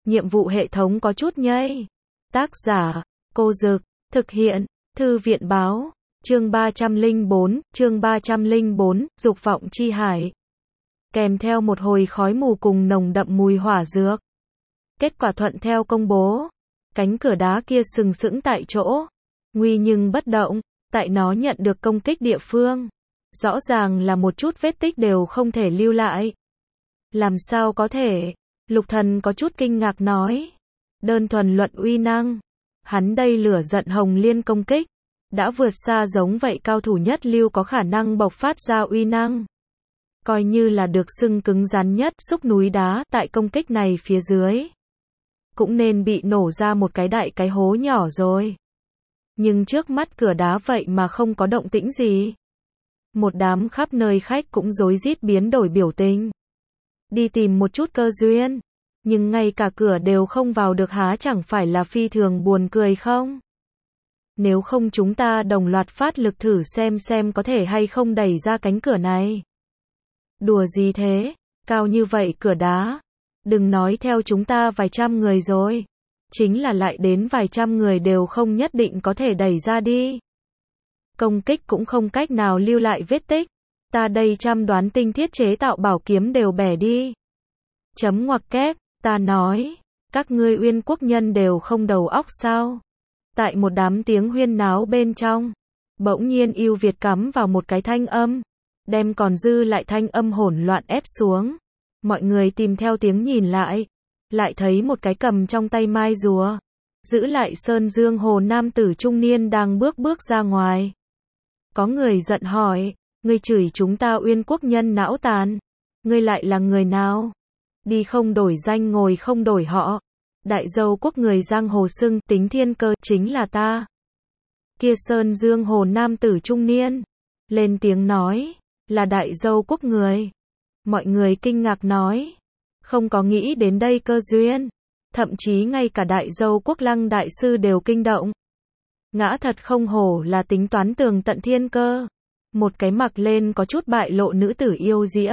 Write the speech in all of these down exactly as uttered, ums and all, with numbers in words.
nhiệm vụ hệ thống có chút nhây. Tác giả, Cô Dực, thực hiện, Thư viện Báo, chương ba trăm lẻ bốn, chương ba trăm lẻ bốn, dục vọng chi hải. Kèm theo một hồi khói mù cùng nồng đậm mùi hỏa dược. Kết quả thuận theo công bố. Cánh cửa đá kia sừng sững tại chỗ. Nguy nhưng bất động, tại nó nhận được công kích địa phương. Rõ ràng là một chút vết tích đều không thể lưu lại. Làm sao có thể? Lục Thần có chút kinh ngạc nói. Đơn thuần luận uy năng. Hắn đây lửa giận hồng liên công kích. Đã vượt xa giống vậy cao thủ nhất lưu có khả năng bộc phát ra uy năng. Coi như là được xưng cứng rắn nhất xúc núi đá tại công kích này phía dưới. Cũng nên bị nổ ra một cái đại cái hố nhỏ rồi. Nhưng trước mắt cửa đá vậy mà không có động tĩnh gì. Một đám khắp nơi khách cũng rối rít biến đổi biểu tình. Đi tìm một chút cơ duyên. Nhưng ngay cả cửa đều không vào được há chẳng phải là phi thường buồn cười không? Nếu không chúng ta đồng loạt phát lực thử xem xem có thể hay không đẩy ra cánh cửa này. Đùa gì thế? Cao như vậy cửa đá. Đừng nói theo chúng ta vài trăm người rồi. Chính là lại đến vài trăm người đều không nhất định có thể đẩy ra đi. Công kích cũng không cách nào lưu lại vết tích. Ta đây trăm đoán tinh thiết chế tạo bảo kiếm đều bẻ đi. Chấm ngoặc kép, ta nói. Các ngươi Uyên quốc nhân đều không đầu óc sao? Tại một đám tiếng huyên náo bên trong. Bỗng nhiên Ưu Việt cắm vào một cái thanh âm. Đem còn dư lại thanh âm hỗn loạn ép xuống. Mọi người tìm theo tiếng nhìn lại. Lại thấy một cái cầm trong tay mai rùa. Giữ lại sơn dương hồ nam tử trung niên đang bước bước ra ngoài. Có người giận hỏi. Ngươi chửi chúng ta Uyên quốc nhân não tàn. Ngươi lại là người nào? Đi không đổi danh ngồi không đổi họ. Đại dâu quốc người giang hồ xưng Tính Thiên Cơ chính là ta. Kia sơn dương hồ nam tử trung niên. Lên tiếng nói. Là đại dâu quốc người. Mọi người kinh ngạc nói. Không có nghĩ đến đây cơ duyên. Thậm chí ngay cả đại dâu quốc Lăng đại sư đều kinh động. Ngã thật không hổ là tính toán tường tận thiên cơ. Một cái mặc lên có chút bại lộ nữ tử yêu diễm.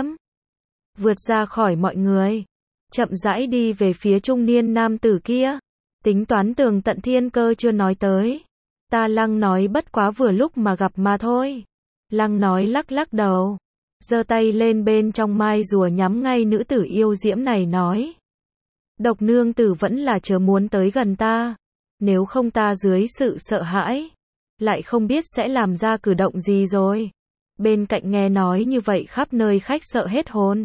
Vượt ra khỏi mọi người. Chậm rãi đi về phía trung niên nam tử kia. Tính toán tường tận thiên cơ chưa nói tới. Ta Lăng nói bất quá vừa lúc mà gặp mà thôi. Lăng nói lắc lắc đầu. Giơ tay lên bên trong mai rùa nhắm ngay nữ tử yêu diễm này nói. Độc nương tử vẫn là chớ muốn tới gần ta. Nếu không ta dưới sự sợ hãi. Lại không biết sẽ làm ra cử động gì rồi. Bên cạnh nghe nói như vậy khắp nơi khách sợ hết hồn.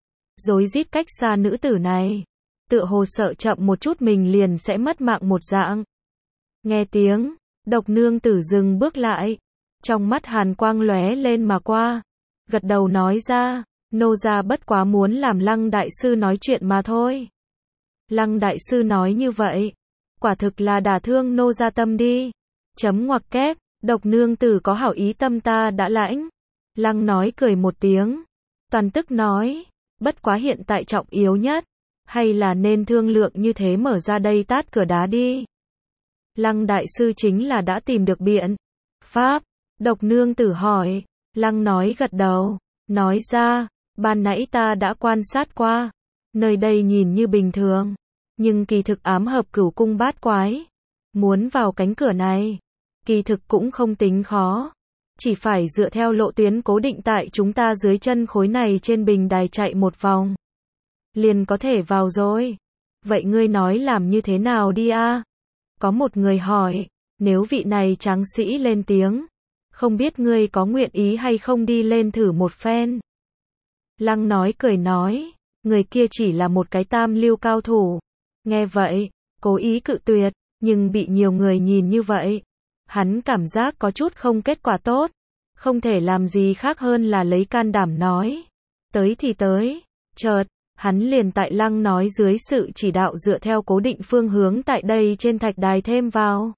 Rối rít cách xa nữ tử này. Tựa hồ sợ chậm một chút mình liền sẽ mất mạng một dạng. Nghe tiếng, độc nương tử dừng bước lại. Trong mắt hàn quang lóe lên mà qua. Gật đầu nói ra, nô gia bất quá muốn làm Lăng đại sư nói chuyện mà thôi. Lăng đại sư nói như vậy. Quả thực là đả thương nô gia tâm đi. Chấm ngoặc kép, độc nương tử có hảo ý tâm ta đã lãnh. Lăng nói cười một tiếng. Toàn tức nói. Bất quá hiện tại trọng yếu nhất. Hay là nên thương lượng như thế mở ra đây tát cửa đá đi. Lăng đại sư chính là đã tìm được biện pháp. Độc nương tử hỏi. Lăng nói gật đầu. Nói ra. Ban nãy ta đã quan sát qua. Nơi đây nhìn như bình thường. Nhưng kỳ thực ám hợp cửu cung bát quái. Muốn vào cánh cửa này. Kỳ thực cũng không tính khó. Chỉ phải dựa theo lộ tuyến cố định tại chúng ta dưới chân khối này trên bình đài chạy một vòng. Liền có thể vào rồi. Vậy ngươi nói làm như thế nào đi a? Có một người hỏi. Nếu vị này tráng sĩ lên tiếng. Không biết ngươi có nguyện ý hay không đi lên thử một phen. Lăng nói cười nói. Người kia chỉ là một cái tam lưu cao thủ. Nghe vậy, cố ý cự tuyệt. Nhưng bị nhiều người nhìn như vậy. Hắn cảm giác có chút không kết quả tốt. Không thể làm gì khác hơn là lấy can đảm nói. Tới thì tới. Chợt, hắn liền tại Lăng nói dưới sự chỉ đạo dựa theo cố định phương hướng tại đây trên thạch đài thêm vào.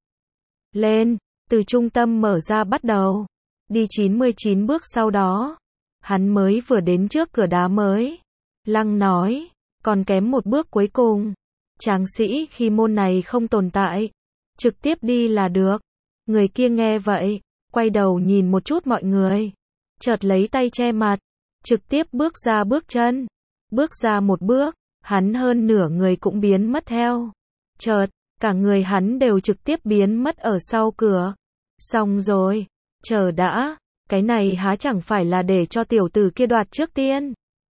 Lên, từ trung tâm mở ra bắt đầu. Đi chín mươi chín bước sau đó. Hắn mới vừa đến trước cửa đá mới. Lăng nói, còn kém một bước cuối cùng. Tráng sĩ khi môn này không tồn tại. Trực tiếp đi là được. Người kia nghe vậy, quay đầu nhìn một chút mọi người. Chợt lấy tay che mặt. Trực tiếp bước ra bước chân. Bước ra một bước, hắn hơn nửa người cũng biến mất theo. Chợt, cả người hắn đều trực tiếp biến mất ở sau cửa. Xong rồi, chờ đã, cái này há chẳng phải là để cho tiểu tử kia đoạt trước tiên.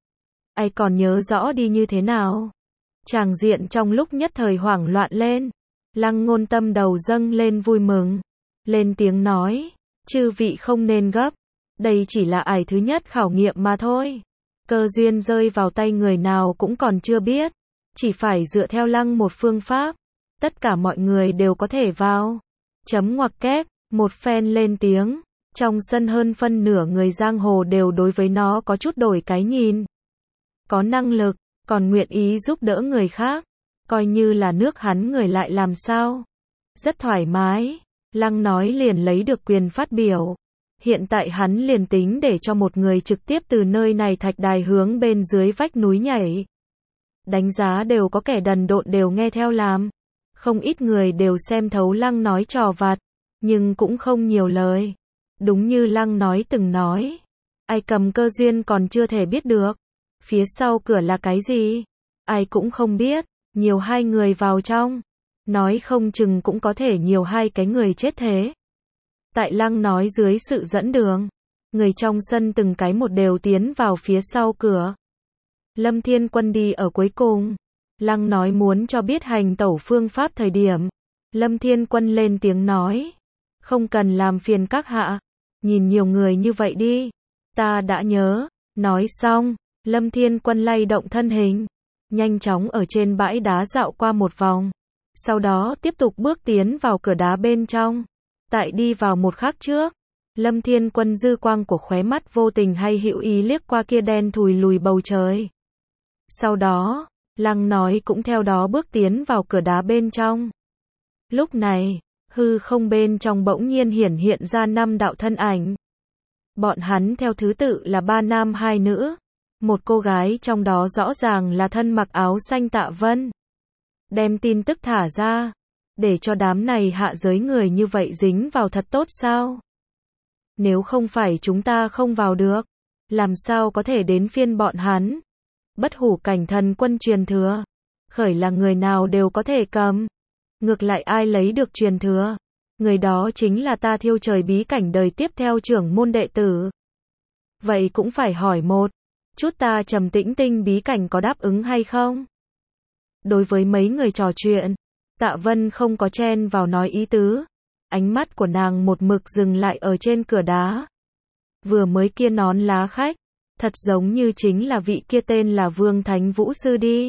Ai còn nhớ rõ đi như thế nào? Tràng diện trong lúc nhất thời hoảng loạn lên. Lăng Ngôn tâm đầu dâng lên vui mừng. Lên tiếng nói, chư vị không nên gấp. Đây chỉ là ải thứ nhất khảo nghiệm mà thôi. Cơ duyên rơi vào tay người nào cũng còn chưa biết. Chỉ phải dựa theo lăng một phương pháp. Tất cả mọi người đều có thể vào. Chấm ngoặc kép, một phen lên tiếng. Trong sân hơn phân nửa người giang hồ đều đối với nó có chút đổi cái nhìn. Có năng lực, còn nguyện ý giúp đỡ người khác. Coi như là nước hắn người lại làm sao. Rất thoải mái. Lăng nói liền lấy được quyền phát biểu. Hiện tại hắn liền tính để cho một người trực tiếp từ nơi này thạch đài hướng bên dưới vách núi nhảy. Đánh giá đều có kẻ đần độn đều nghe theo làm. Không ít người đều xem thấu Lăng nói trò vặt, nhưng cũng không nhiều lời. Đúng như Lăng nói từng nói. Ai cầm cơ duyên còn chưa thể biết được. Phía sau cửa là cái gì? Ai cũng không biết. Nhiều hai người vào trong. Nói không chừng cũng có thể nhiều hai cái người chết thế. Tại Lăng nói dưới sự dẫn đường. Người trong sân từng cái một đều tiến vào phía sau cửa. Lâm Thiên Quân đi ở cuối cùng. Lăng nói muốn cho biết hành tẩu phương pháp thời điểm. Lâm Thiên Quân lên tiếng nói. Không cần làm phiền các hạ. Nhìn nhiều người như vậy đi. Ta đã nhớ. Nói xong, Lâm Thiên Quân lay động thân hình. Nhanh chóng ở trên bãi đá dạo qua một vòng. Sau đó tiếp tục bước tiến vào cửa đá bên trong. Tại đi vào một khắc trước. Lâm Thiên Quân dư quang của khóe mắt vô tình hay hữu ý liếc qua kia đen thùi lùi bầu trời. Sau đó, Lăng nói cũng theo đó bước tiến vào cửa đá bên trong. Lúc này, hư không bên trong bỗng nhiên hiển hiện ra năm đạo thân ảnh. Bọn hắn theo thứ tự là ba nam hai nữ. Một cô gái trong đó rõ ràng là thân mặc áo xanh Tạ Vân. Đem tin tức thả ra. Để cho đám này hạ giới người như vậy dính vào thật tốt sao? Nếu không phải chúng ta không vào được, làm sao có thể đến phiên bọn hắn? Bất hủ cảnh thần quân truyền thừa. Khởi là người nào đều có thể cầm. Ngược lại ai lấy được truyền thừa? Người đó chính là ta thiêu trời bí cảnh đời tiếp theo trưởng môn đệ tử. Vậy cũng phải hỏi một chút ta Trầm Tĩnh Tinh bí cảnh có đáp ứng hay không? Đối với mấy người trò chuyện, Tạ Vân không có chen vào nói ý tứ. Ánh mắt của nàng một mực dừng lại ở trên cửa đá. Vừa mới kia nón lá khách, thật giống như chính là vị kia tên là Vương Thánh Vũ Sư đi.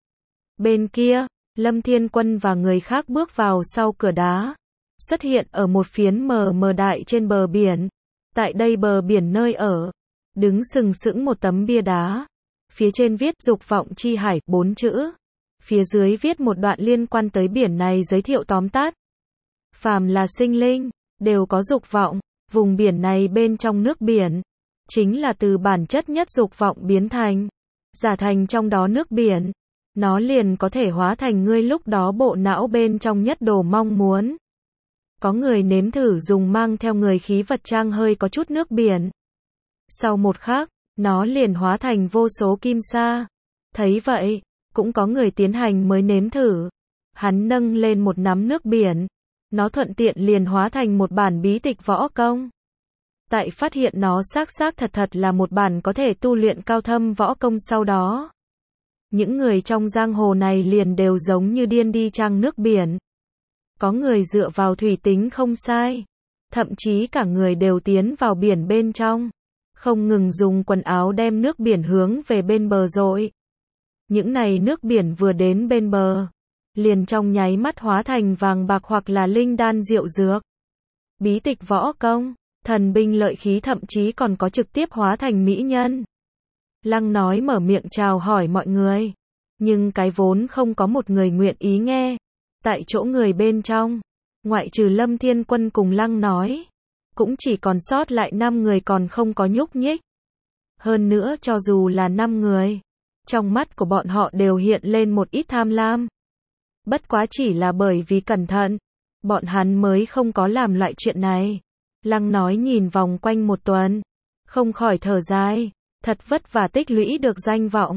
Bên kia, Lâm Thiên Quân và người khác bước vào sau cửa đá. Xuất hiện ở một phiến mờ mờ đại trên bờ biển. Tại đây bờ biển nơi ở, đứng sừng sững một tấm bia đá. Phía trên viết dục vọng chi hải, bốn chữ. Phía dưới viết một đoạn liên quan tới biển này giới thiệu tóm tắt. Phàm là sinh linh, đều có dục vọng. Vùng biển này bên trong nước biển, chính là từ bản chất nhất dục vọng biến thành. Giả thành trong đó nước biển. Nó liền có thể hóa thành ngươi lúc đó bộ não bên trong nhất đồ mong muốn. Có người nếm thử dùng mang theo người khí vật trang hơi có chút nước biển. Sau một khắc, nó liền hóa thành vô số kim sa. Thấy vậy, cũng có người tiến hành mới nếm thử. Hắn nâng lên một nắm nước biển. Nó thuận tiện liền hóa thành một bản bí tịch võ công. Tại phát hiện nó xác xác thật thật là một bản có thể tu luyện cao thâm võ công sau đó. Những người trong giang hồ này liền đều giống như điên đi trang nước biển. Có người dựa vào thủy tính không sai. Thậm chí cả người đều tiến vào biển bên trong. Không ngừng dùng quần áo đem nước biển hướng về bên bờ dội. Những này nước biển vừa đến bên bờ, liền trong nháy mắt hóa thành vàng bạc hoặc là linh đan diệu dược. Bí tịch võ công, thần binh lợi khí thậm chí còn có trực tiếp hóa thành mỹ nhân. Lăng nói mở miệng chào hỏi mọi người. Nhưng cái vốn không có một người nguyện ý nghe. Tại chỗ người bên trong, ngoại trừ Lâm Thiên Quân cùng Lăng nói, cũng chỉ còn sót lại năm người còn không có nhúc nhích. Hơn nữa cho dù là năm người, trong mắt của bọn họ đều hiện lên một ít tham lam. Bất quá chỉ là bởi vì cẩn thận, bọn hắn mới không có làm loại chuyện này. Lăng nói nhìn vòng quanh một tuần, không khỏi thở dài, thật vất vả tích lũy được danh vọng.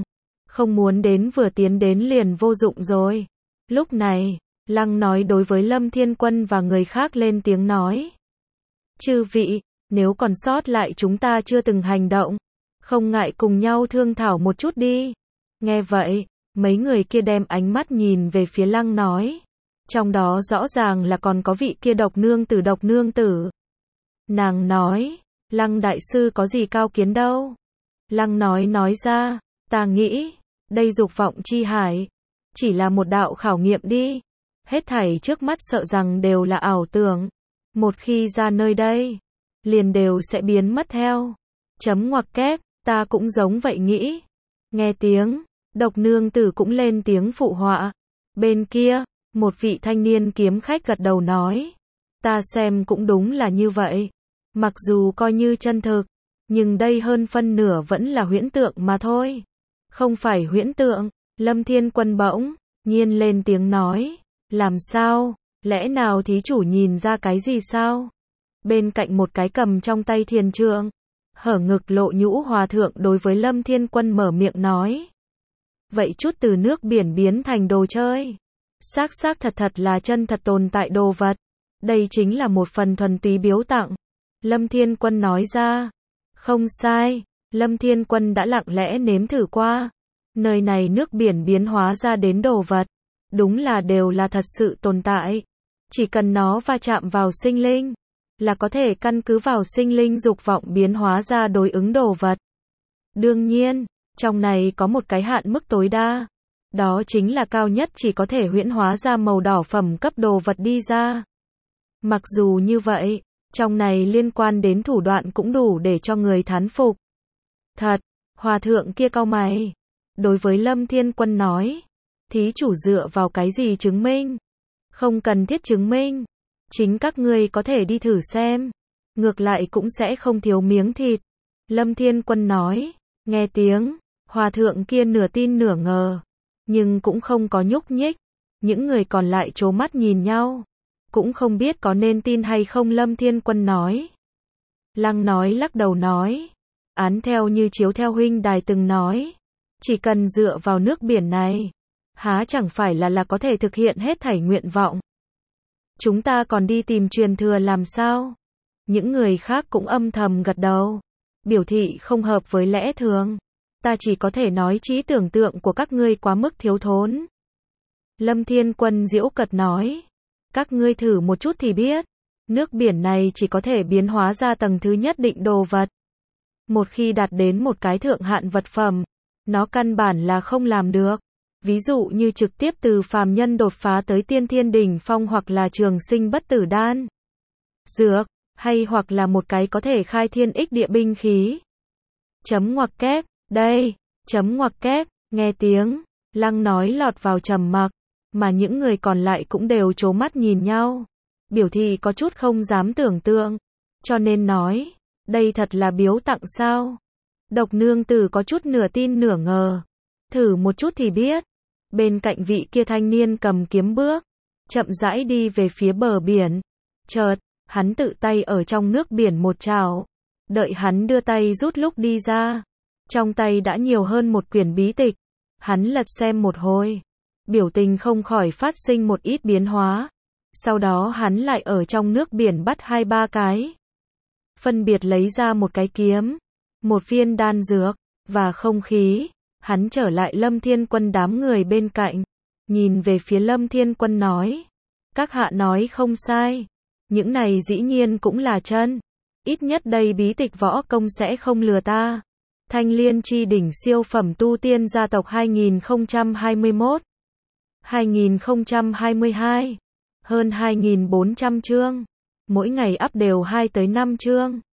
không muốn đến vừa tiến đến liền vô dụng rồi. Lúc này, Lăng nói đối với Lâm Thiên Quân và người khác lên tiếng nói. Chư vị, nếu còn sót lại chúng ta chưa từng hành động, không ngại cùng nhau thương thảo một chút đi. Nghe vậy, mấy người kia đem ánh mắt nhìn về phía Lăng nói. Trong đó rõ ràng là còn có vị kia độc nương tử độc nương tử. Nàng nói, Lăng đại sư có gì cao kiến đâu. Lăng nói nói ra, ta nghĩ, đây dục vọng chi hải, chỉ là một đạo khảo nghiệm đi. Hết thảy trước mắt sợ rằng đều là ảo tưởng. Một khi ra nơi đây, liền đều sẽ biến mất theo. Chấm ngoặc kép, ta cũng giống vậy nghĩ. Nghe tiếng, độc nương tử cũng lên tiếng phụ họa. Bên kia, một vị thanh niên kiếm khách gật đầu nói. Ta xem cũng đúng là như vậy. Mặc dù coi như chân thực, nhưng đây hơn phân nửa vẫn là huyễn tượng mà thôi. Không phải huyễn tượng, Lâm Thiên Quân bỗng nhiên lên tiếng nói. Làm sao, lẽ nào thí chủ nhìn ra cái gì sao? Bên cạnh một cái cầm trong tay thiền trượng, hở ngực lộ nhũ hòa thượng đối với Lâm Thiên Quân mở miệng nói. Vậy chút từ nước biển biến thành đồ chơi. Xác xác thật thật là chân thật tồn tại đồ vật. Đây chính là một phần thuần túy biếu tặng. Lâm Thiên Quân nói ra. Không sai, Lâm Thiên Quân đã lặng lẽ nếm thử qua. Nơi này nước biển biến hóa ra đến đồ vật. Đúng là đều là thật sự tồn tại. Chỉ cần nó va chạm vào sinh linh, là có thể căn cứ vào sinh linh dục vọng biến hóa ra đối ứng đồ vật. Đương nhiên, trong này có một cái hạn mức tối đa. Đó chính là cao nhất chỉ có thể huyễn hóa ra màu đỏ phẩm cấp đồ vật đi ra. Mặc dù như vậy, trong này liên quan đến thủ đoạn cũng đủ để cho người thán phục. Thật, hòa thượng kia cau mày. Đối với Lâm Thiên Quân nói. Thí chủ dựa vào cái gì chứng minh? Không cần thiết chứng minh. Chính các ngươi có thể đi thử xem. Ngược lại cũng sẽ không thiếu miếng thịt. Lâm Thiên Quân nói. Nghe tiếng, hòa thượng kia nửa tin nửa ngờ. Nhưng cũng không có nhúc nhích. Những người còn lại trố mắt nhìn nhau. Cũng không biết có nên tin hay không. Lâm Thiên Quân nói. Lăng nói lắc đầu nói. Án theo như chiếu theo huynh đài từng nói. Chỉ cần dựa vào nước biển này, há chẳng phải là là có thể thực hiện hết thảy nguyện vọng. Chúng ta còn đi tìm truyền thừa làm sao? Những người khác cũng âm thầm gật đầu. Biểu thị không hợp với lẽ thường. Ta chỉ có thể nói trí tưởng tượng của các ngươi quá mức thiếu thốn. Lâm Thiên Quân giễu cợt nói. Các ngươi thử một chút thì biết. Nước biển này chỉ có thể biến hóa ra tầng thứ nhất định đồ vật. Một khi đạt đến một cái thượng hạn vật phẩm, nó căn bản là không làm được. Ví dụ như trực tiếp từ phàm nhân đột phá tới tiên thiên đỉnh phong hoặc là trường sinh bất tử đan. Dược, hay hoặc là một cái có thể khai thiên ích địa binh khí. Chấm ngoặc kép, đây, chấm ngoặc kép, nghe tiếng, Lăng nói lọt vào trầm mặc, mà những người còn lại cũng đều trố mắt nhìn nhau. Biểu thị có chút không dám tưởng tượng, cho nên nói, đây thật là biếu tặng sao? Độc nương tử có chút nửa tin nửa ngờ. Thử một chút thì biết. Bên cạnh vị kia thanh niên cầm kiếm bước, chậm rãi đi về phía bờ biển. Chợt, hắn tự tay ở trong nước biển một trảo. Đợi hắn đưa tay rút lúc đi ra. Trong tay đã nhiều hơn một quyển bí tịch. Hắn lật xem một hồi. Biểu tình không khỏi phát sinh một ít biến hóa. Sau đó hắn lại ở trong nước biển bắt hai ba cái. Phân biệt lấy ra một cái kiếm, một viên đan dược, và không khí. Hắn trở lại Lâm Thiên Quân đám người bên cạnh. Nhìn về phía Lâm Thiên Quân nói. Các hạ nói không sai. Những này dĩ nhiên cũng là chân. Ít nhất đây bí tịch võ công sẽ không lừa ta. Thanh Liên chi đỉnh siêu phẩm tu tiên gia tộc hai nghìn không trăm hai mươi mốt hai nghìn không trăm hai mươi hai. Hơn hai nghìn bốn trăm chương. Mỗi ngày up đều hai tới năm chương.